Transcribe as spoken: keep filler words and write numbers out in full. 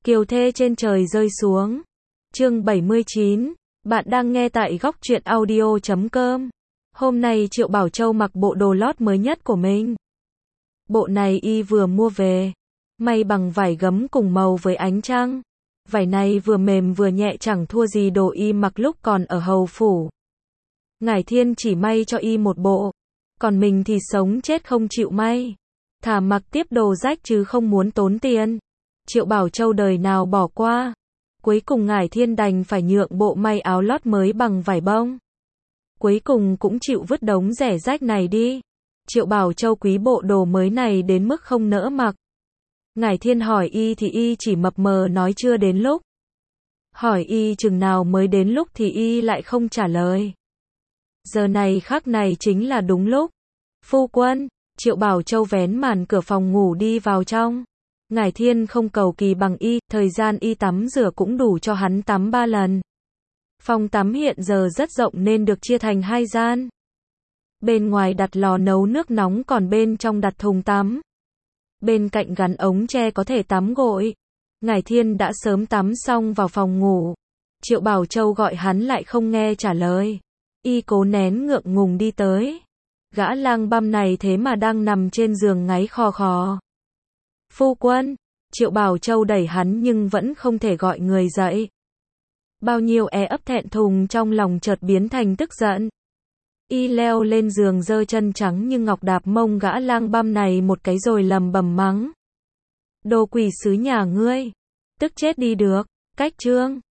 Kiều thê trên trời rơi xuống. Chương bảy mươi chín. Bạn đang nghe tại góc truyện audio chấm com. Hôm nay Triệu Bảo Châu mặc bộ đồ lót mới nhất của mình. Bộ này y vừa mua về, may bằng vải gấm cùng màu với ánh trăng. Vải này vừa mềm vừa nhẹ, chẳng thua gì đồ y mặc lúc còn ở hầu phủ. Ngải Thiên chỉ may cho y một bộ, còn mình thì sống chết không chịu may. Thà mặc tiếp đồ rách chứ không muốn tốn tiền. Triệu Bảo Châu đời nào bỏ qua. Cuối cùng Ngải Thiên đành phải nhượng bộ may áo lót mới bằng vải bông. Cuối cùng cũng chịu vứt đống rẻ rách này đi. Triệu Bảo Châu quý bộ đồ mới này đến mức không nỡ mặc. Ngải Thiên hỏi y thì y chỉ mập mờ nói chưa đến lúc. Hỏi y chừng nào mới đến lúc thì y lại không trả lời. Giờ này khắc này chính là đúng lúc. Phu quân, Triệu Bảo Châu vén màn cửa phòng ngủ đi vào trong. Ngải Thiên không cầu kỳ bằng y, thời gian y tắm rửa cũng đủ cho hắn tắm ba lần. Phòng tắm hiện giờ rất rộng nên được chia thành hai gian. Bên ngoài đặt lò nấu nước nóng, còn bên trong đặt thùng tắm. Bên cạnh gắn ống tre có thể tắm gội. Ngải Thiên đã sớm tắm xong vào phòng ngủ. Triệu Bảo Châu gọi hắn lại không nghe trả lời. Y cố nén ngượng ngùng đi tới. Gã lang băm này thế mà đang nằm trên giường ngáy khò khò. Phu quân, Triệu Bảo Châu đẩy hắn nhưng vẫn không thể gọi người dậy. Bao nhiêu e ấp thẹn thùng trong lòng chợt biến thành tức giận. Y leo lên giường giơ chân trắng như ngọc đạp mông gã lang băm này một cái rồi lầm bầm mắng. Đồ quỷ sứ nhà ngươi, tức chết đi được. Cách chương